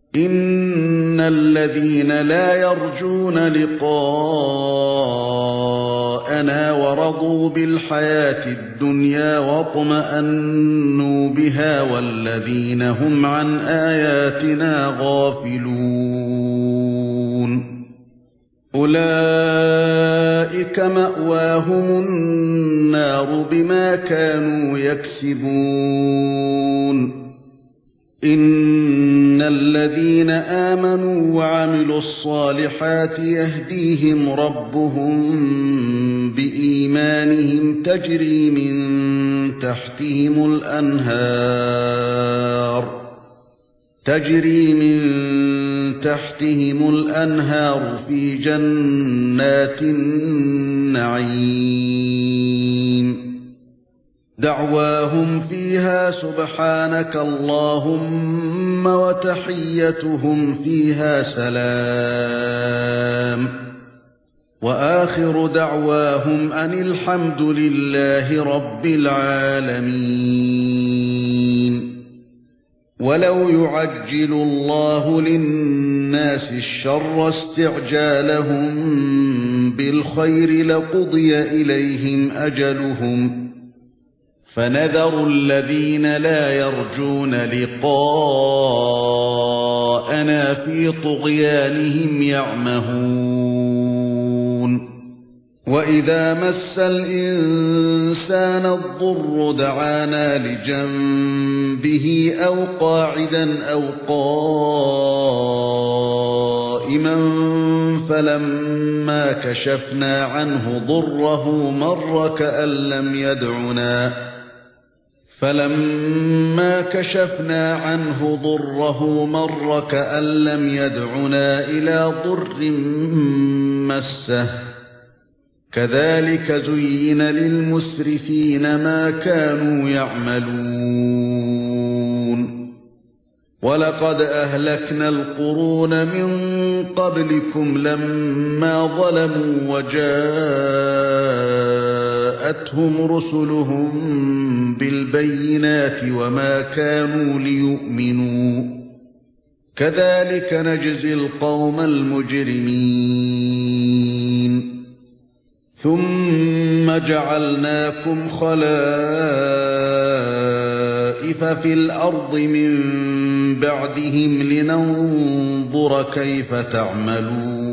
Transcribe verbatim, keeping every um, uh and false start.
إِنَّ الَّذِينَ لَا يَرْجُونَ لِقَاءَنَا وَرَضُوا بِالْحَيَاةِ الدُّنْيَا وَاطْمَأَنُّوا بِهَا وَالَّذِينَ هُمْ عَنْ آيَاتِنَا غَافِلُونَ أُولَئِكَ مَأْوَاهُمُ النَّارُ بِمَا كَانُوا يَكْسِبُونَ إِنَّ الَّذِينَ آمَنُوا وَعَمِلُوا الصَّالِحَاتِ يَهْدِيهِمْ رَبُّهُم بِإِيمَانِهِمْ تَجْرِي مِن تَحْتِهِمُ الْأَنْهَارُ تَجْرِي مِن تَحْتِهِمُ الْأَنْهَارُ فِي جَنَّاتِ النَّعِيمِ دعواهم فيها سبحانك اللهم وتحيتهم فيها سلام وآخر دعواهم أن الحمد لله رب العالمين. ولو يعجل الله للناس الشر استعجالهم بالخير لقضي إليهم أجلهم فنذر الذين لا يرجون لقاءنا في طغيانهم يعمهون. وإذا مس الإنسان الضر دعانا لجنبه أو قاعدا أو قائما فلما كشفنا عنه ضره مر كأن لم يدعنا فَلَمَّا كَشَفْنَا عَنْهُ ضُرَّهُ مَرَّ كَأَن لَّمْ يَدْعُنَا إِلَى ضُرٍّ مَّسَّهُ كَذَلِكَ زُيِّنَ لِلْمُسْرِفِينَ مَا كَانُوا يَعْمَلُونَ. وَلَقَدْ أَهْلَكْنَا الْقُرُونَ مِن قَبْلِكُمْ لَمَّا ظَلَمُوا وَجَاءَتْهُمْ رُسُلُهُم بِالْبَيِّنَاتِ وَمَا كَانُوا لِيُؤْمِنُوا كَذَلِكَ نَجْزِي الْقَوْمَ الْمُجْرِمِينَ. ثُمَّ جَعَلْنَاكُمْ خَلَائِفَ فِي الْأَرْضِ مِن بَعْدِهِمْ لِنَنظُرَ كَيْفَ تَعْمَلُونَ